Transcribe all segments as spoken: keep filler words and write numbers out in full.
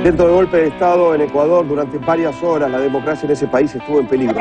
Intento de golpe de Estado en Ecuador. Durante varias horas la democracia en ese país estuvo en peligro.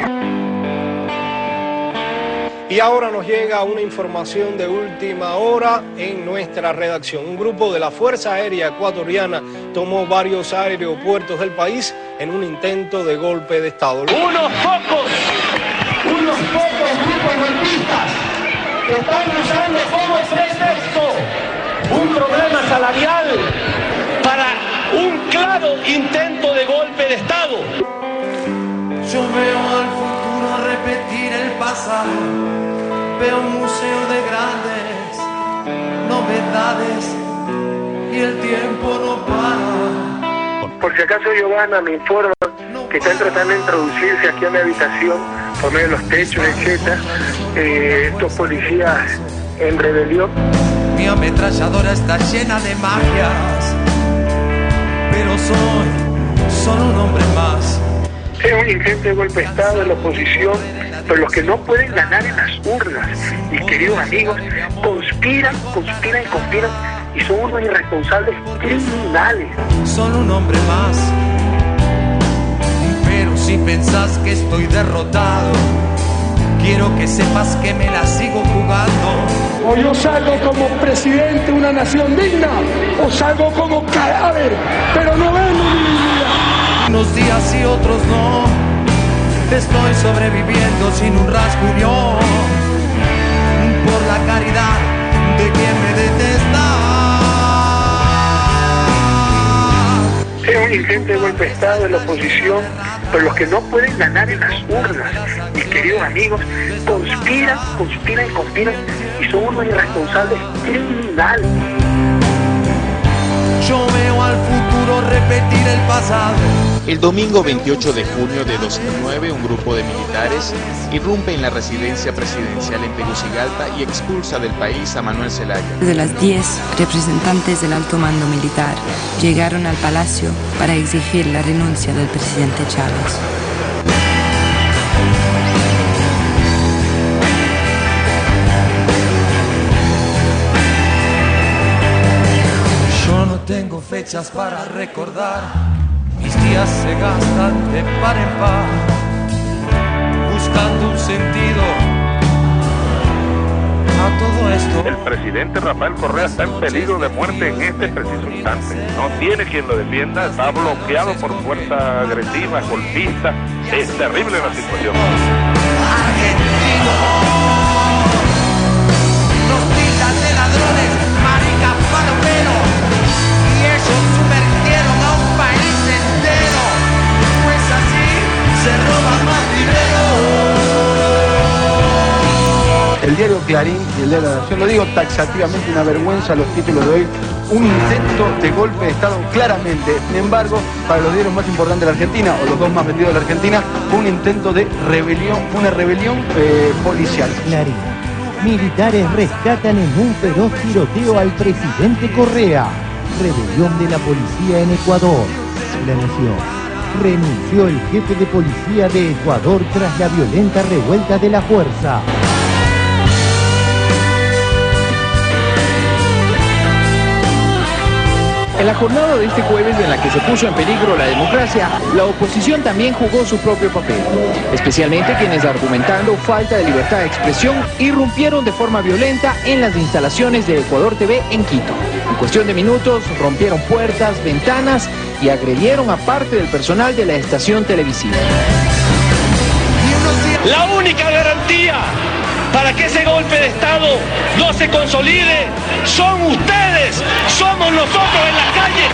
Y ahora nos llega una información de última hora en nuestra redacción. Un grupo de la Fuerza Aérea Ecuatoriana tomó varios aeropuertos del país en un intento de golpe de Estado. Unos pocos, unos pocos grupos golpistas están usando como pretexto un problema salarial para un claro intento de golpe de Estado. Yo veo al futuro repetir el pasado, veo un museo de grandes novedades y el tiempo no para. Por si acaso, Giovanna, me informa que están tratando de introducirse aquí a mi habitación por medio de los techos, etcétera, eh, estos policías en rebelión. Mi ametralladora está llena de magias, pero soy solo un hombre más. Es un intento de golpe de Estado de la oposición, pero los que no pueden ganar en las urnas, mis queridos amigos, conspiran, conspiran y conspiran y son unos irresponsables criminales. Solo un hombre más, pero si pensás que estoy derrotado, quiero que sepas que me la sigo jugando. O yo salgo como presidente de una nación digna, o salgo como cadáver, pero no vendo mi vida. Unos días y otros no, estoy sobreviviendo sin un rasguño, por la caridad de quien me detesta. Es un intento de golpe de Estado de la oposición, pero los que no pueden ganar en las urnas, mis queridos amigos, conspiran, conspiran y conspiran y son unos irresponsables criminales. Yo veo al futuro repetir el pasado. El domingo veintiocho de junio de dos mil nueve, un grupo de militares irrumpe en la residencia presidencial en Tegucigalpa y expulsa del país a Manuel Zelaya. De las diez representantes del alto mando militar llegaron al palacio para exigir la renuncia del presidente Chávez. Yo no tengo fechas para recordar, mis días se gastan de par en par, buscando un sentido a todo esto. El presidente Rafael Correa está en peligro de muerte en este preciso instante. No tiene quien lo defienda, está bloqueado por fuerza agresiva, golpista. Es terrible la situación. Argentinos, nos tildan de ladrones, maricas, palomeros, y ellos sumergieron a un país entero. Pues así se roba más dinero. El diario Clarín y el diario La Nación, lo digo taxativamente, una vergüenza los títulos de hoy, un intento de golpe de Estado claramente. Sin embargo, para los diarios más importantes de la Argentina, o los dos más vendidos de la Argentina, fue un intento de rebelión, una rebelión eh, policial. Clarín. Militares rescatan en un feroz tiroteo al presidente Correa. Rebelión de la policía en Ecuador. La Nación. Renunció el jefe de policía de Ecuador tras la violenta revuelta de la fuerza. En la jornada de este jueves, en la que se puso en peligro la democracia, la oposición también jugó su propio papel, especialmente quienes, argumentando falta de libertad de expresión, irrumpieron de forma violenta en las instalaciones de Ecuador T V en Quito. En cuestión de minutos, rompieron puertas, ventanas y agredieron a parte del personal de la estación televisiva. La única garantía para que ese golpe de Estado no se consolide son ustedes, somos nosotros en la calle.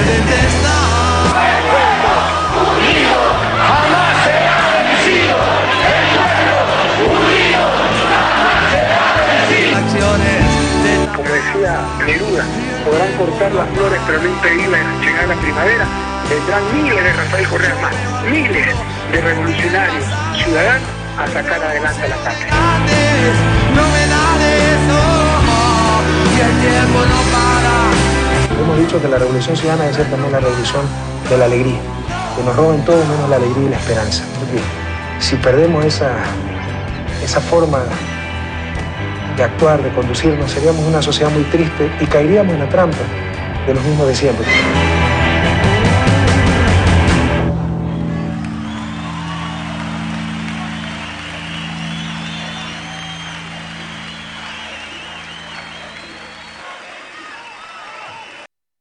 El pueblo unido jamás será vencido. El pueblo unido jamás será vencido. Acciones de... Como decía Neruda, podrán cortar las flores pero no impedir la llegada de la primavera. Vendrán miles de Rafael Correa más, miles de revolucionarios ciudadanos a sacar adelante a la patria. Novedades, oh, y el tiempo no para. Hemos dicho que la revolución ciudadana debe ser también la revolución de la alegría, que nos roben todo menos la alegría y la esperanza. Porque si perdemos esa, esa forma de actuar, de conducirnos, seríamos una sociedad muy triste y caeríamos en la trampa de los mismos de siempre.